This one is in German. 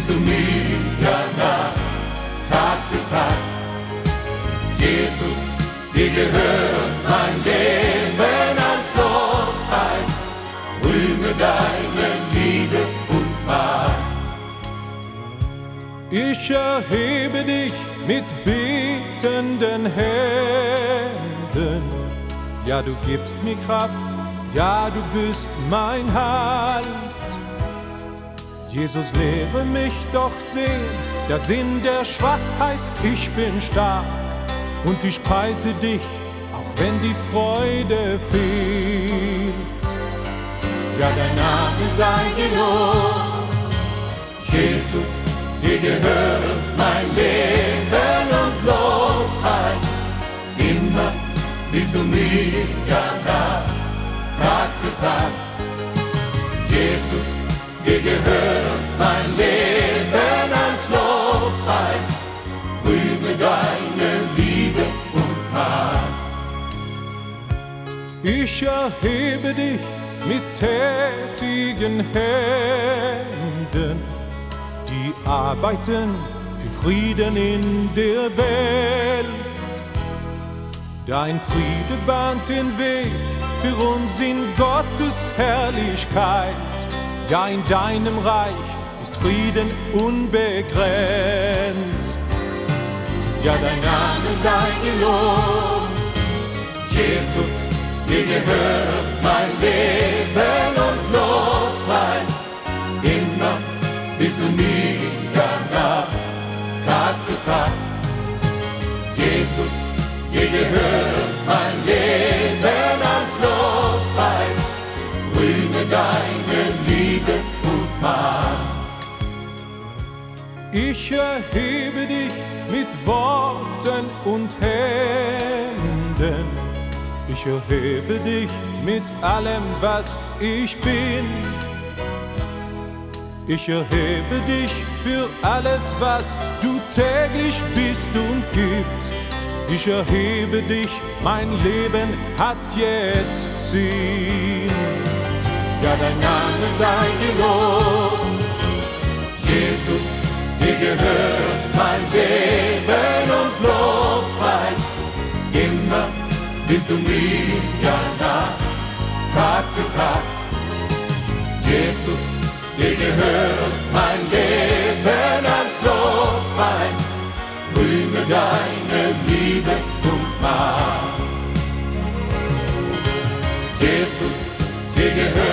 bist du mir ja nah, Tag für Tag. Jesus, dir gehört mein Leben als Lobpreis, rühme deine Liebe und Macht. Ich erhebe dich mit betenden Händen, ja, du gibst mir Kraft, ja, du bist mein Halt. Jesus, lehre mich doch sehen, der Sinn der Schwachheit, ich bin stark und ich preise dich, auch wenn die Freude fehlt. Ja, dein Name sei gelobt, Jesus, dir gehört mein Leben und Lobpreis. Immer bist du mir ja nah, Tag für Tag. Jesus, dir gehört mein Leben als Lobpreis, rühme deine Liebe und Macht. Ich erhebe dich mit tätigen Händen, die arbeiten für Frieden in der Welt. Dein Friede bahnt den Weg für uns in Gottes Herrlichkeit. Ja, in deinem Reich ist Frieden unbegrenzt. Ja, dein Name sei gelobt, Jesus, dir gehört mein Leben und Lobpreis. Immer bist du mir ja nah, Tag für Tag. Jesus, dir gehört mein Leben als Lobpreis, rühme deine Liebe und Macht. Ich erhebe dich mit Worten und Händen. Ich erhebe dich mit allem, was ich bin. Ich erhebe dich für alles, was du täglich bist und gibst. Ich erhebe dich, mein Leben hat jetzt Sinn. Ja, dein Name sei gelobt, Jesus, dir gehört mein Leben und Lobpreis. Immer bist du mir ja nah, Tag für Tag. Jesus, dir gehört mein Leben als Lobpreis, rühme deine Liebe und Macht. Jesus, dir gehört